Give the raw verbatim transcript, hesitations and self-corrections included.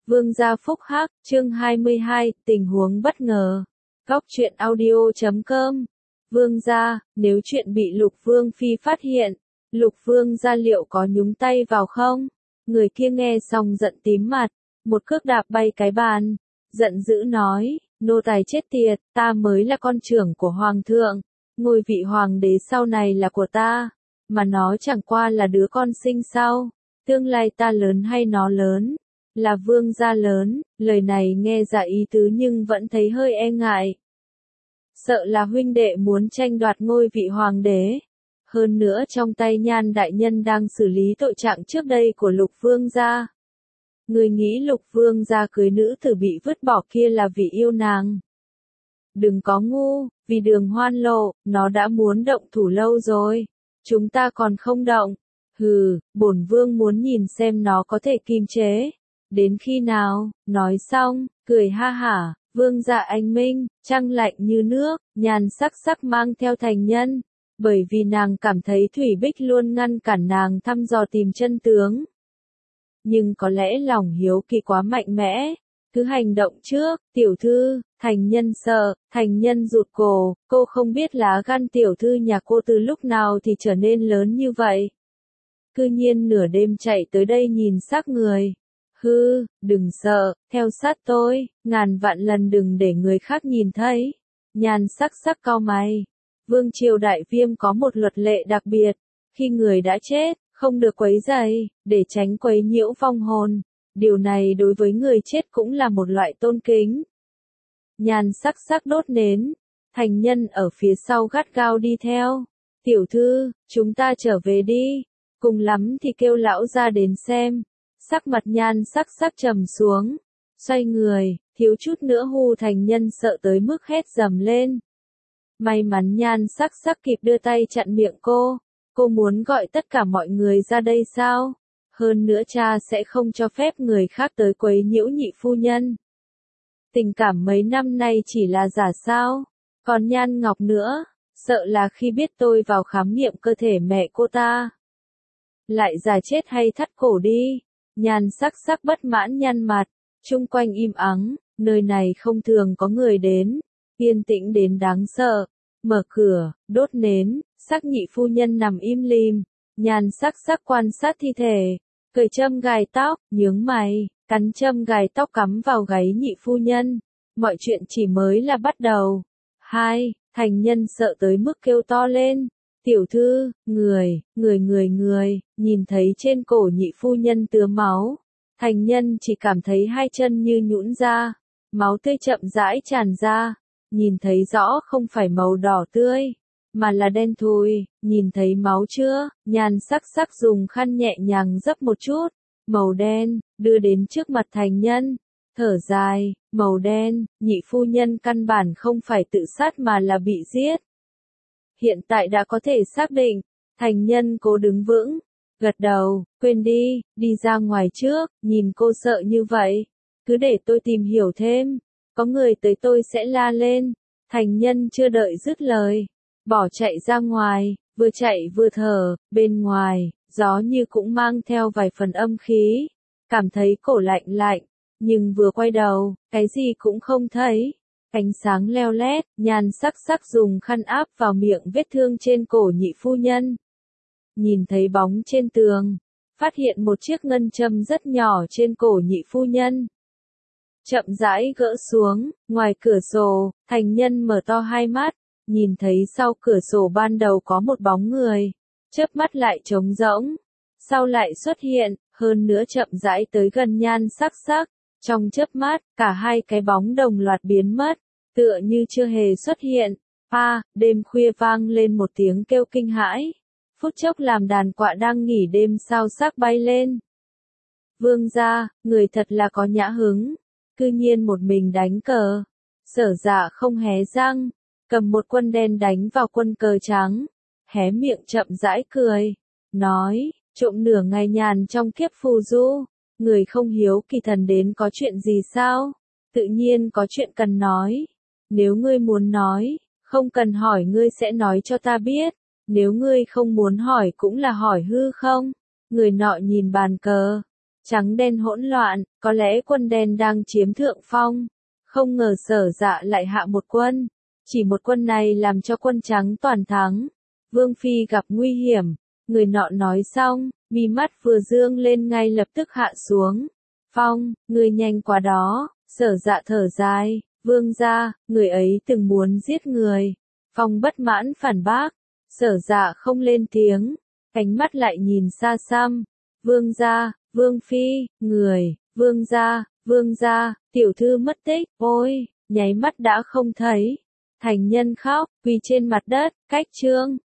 Vương gia phúc hắc, chương hai mươi hai, tình huống bất ngờ. Góc truyện audio chấm com. Vương gia, nếu chuyện bị Lục Vương Phi phát hiện, Lục Vương gia liệu có nhúng tay vào không? Người kia nghe xong giận tím mặt, một cước đạp bay cái bàn, giận dữ nói, nô tài chết tiệt, ta mới là con trưởng của Hoàng thượng, ngôi vị Hoàng đế sau này là của ta, mà nó chẳng qua là đứa con sinh sau, tương lai ta lớn hay nó lớn? Là vương gia lớn, lời này nghe dạ ý tứ nhưng vẫn thấy hơi e ngại. Sợ là huynh đệ muốn tranh đoạt ngôi vị hoàng đế. Hơn nữa trong tay Nhan đại nhân đang xử lý tội trạng trước đây của Lục Vương gia. Người nghĩ Lục Vương gia cưới nữ tử bị vứt bỏ kia là vì yêu nàng. Đừng có ngu, vì Đường Hoan Lộ, nó đã muốn động thủ lâu rồi. Chúng ta còn không động. Hừ, bổn vương muốn nhìn xem nó có thể kiềm chế. Đến khi nào, nói xong, cười ha hả, vương dạ anh minh, trăng lạnh như nước, Nhan sắc sắc mang theo thành nhân, bởi vì nàng cảm thấy Thủy Bích luôn ngăn cản nàng thăm dò tìm chân tướng. Nhưng có lẽ lòng hiếu kỳ quá mạnh mẽ, cứ hành động trước, tiểu thư, thành nhân sợ, thành nhân rụt cổ, cô không biết lá gan tiểu thư nhà cô từ lúc nào thì trở nên lớn như vậy. Cư nhiên nửa đêm chạy tới đây nhìn xác người. Hư, đừng sợ, theo sát tôi, ngàn vạn lần đừng để người khác nhìn thấy. Nhan sắc sắc cau mày. Vương triều đại viêm có một luật lệ đặc biệt, khi người đã chết, không được quấy rầy, để tránh quấy nhiễu vong hồn. Điều này đối với người chết cũng là một loại tôn kính. Nhan sắc sắc đốt nến, thành nhân ở phía sau gắt gao đi theo. Tiểu thư, chúng ta trở về đi, cùng lắm thì kêu lão ra đến xem. Sắc mặt Nhan sắc sắc trầm xuống, xoay người, thiếu chút nữa hù thành nhân sợ tới mức hét dầm lên. May mắn Nhan sắc sắc kịp đưa tay chặn miệng cô, cô muốn gọi tất cả mọi người ra đây sao? Hơn nữa cha sẽ không cho phép người khác tới quấy nhiễu nhị phu nhân. Tình cảm mấy năm nay chỉ là giả sao? Còn Nhan Ngọc nữa, sợ là khi biết tôi vào khám nghiệm cơ thể mẹ cô ta, lại già chết hay thắt cổ đi. Nhan sắc sắc bất mãn nhăn mặt, chung quanh im ắng, nơi này không thường có người đến, yên tĩnh đến đáng sợ. Mở cửa, đốt nến, sắc nhị phu nhân nằm im lìm, Nhan sắc sắc quan sát thi thể, cởi châm gài tóc, nhướng mày, cắn châm gài tóc cắm vào gáy nhị phu nhân. Mọi chuyện chỉ mới là bắt đầu. Hai, thành nhân sợ tới mức kêu to lên. Tiểu thư, người, người người người, nhìn thấy trên cổ nhị phu nhân tứa máu. Thành nhân chỉ cảm thấy hai chân như nhũn ra, máu tươi chậm rãi tràn ra. Nhìn thấy rõ không phải màu đỏ tươi, mà là đen thui. Nhìn thấy máu chưa? Nhan sắc sắc dùng khăn nhẹ nhàng dấp một chút, màu đen, đưa đến trước mặt thành nhân. Thở dài, màu đen, nhị phu nhân căn bản không phải tự sát mà là bị giết. Hiện tại đã có thể xác định, thành nhân cố đứng vững, gật đầu, quên đi, đi ra ngoài trước, nhìn cô sợ như vậy, cứ để tôi tìm hiểu thêm, có người tới tôi sẽ la lên. Thành nhân chưa đợi dứt lời, bỏ chạy ra ngoài, vừa chạy vừa thở, bên ngoài, gió như cũng mang theo vài phần âm khí, cảm thấy cổ lạnh lạnh, nhưng vừa quay đầu, cái gì cũng không thấy. Ánh sáng leo lét, Nhan sắc sắc dùng khăn áp vào miệng vết thương trên cổ nhị phu nhân. Nhìn thấy bóng trên tường, phát hiện một chiếc ngân châm rất nhỏ trên cổ nhị phu nhân. Chậm rãi gỡ xuống, ngoài cửa sổ, thành nhân mở to hai mắt, nhìn thấy sau cửa sổ ban đầu có một bóng người, chớp mắt lại trống rỗng, sau lại xuất hiện, hơn nữa chậm rãi tới gần Nhan sắc sắc. Trong chớp mắt, cả hai cái bóng đồng loạt biến mất, tựa như chưa hề xuất hiện. A, à, đêm khuya vang lên một tiếng kêu kinh hãi. Phút chốc làm đàn quạ đang nghỉ đêm sao sắc bay lên. Vương gia, người thật là có nhã hứng, cư nhiên một mình đánh cờ. Sở Dạ không hé răng, cầm một quân đen đánh vào quân cờ trắng, hé miệng chậm rãi cười, nói, trộm nửa ngày nhàn trong kiếp phù du. Người không hiếu kỳ thần đến có chuyện gì sao? Tự nhiên có chuyện cần nói. Nếu ngươi muốn nói, không cần hỏi ngươi sẽ nói cho ta biết. Nếu ngươi không muốn hỏi cũng là hỏi hư không? Người nọ nhìn bàn cờ, Trắng đen hỗn loạn, có lẽ quân đen đang chiếm thượng phong. Không ngờ Sở Dạ lại hạ một quân. Chỉ một quân này làm cho quân trắng toàn thắng. Vương Phi gặp nguy hiểm. Người nọ nói xong, mi mắt vừa dương lên ngay lập tức hạ xuống. Phong, người nhanh quá đó. Sở Dạ thở dài. Vương gia, người ấy từng muốn giết người. Phong bất mãn phản bác. Sở Dạ không lên tiếng. Ánh mắt lại nhìn xa xăm. Vương gia, Vương Phi, người, Vương gia, Vương gia, tiểu thư mất tích, ôi, nháy mắt đã không thấy. Thành nhân khóc, quỳ trên mặt đất, cách trương,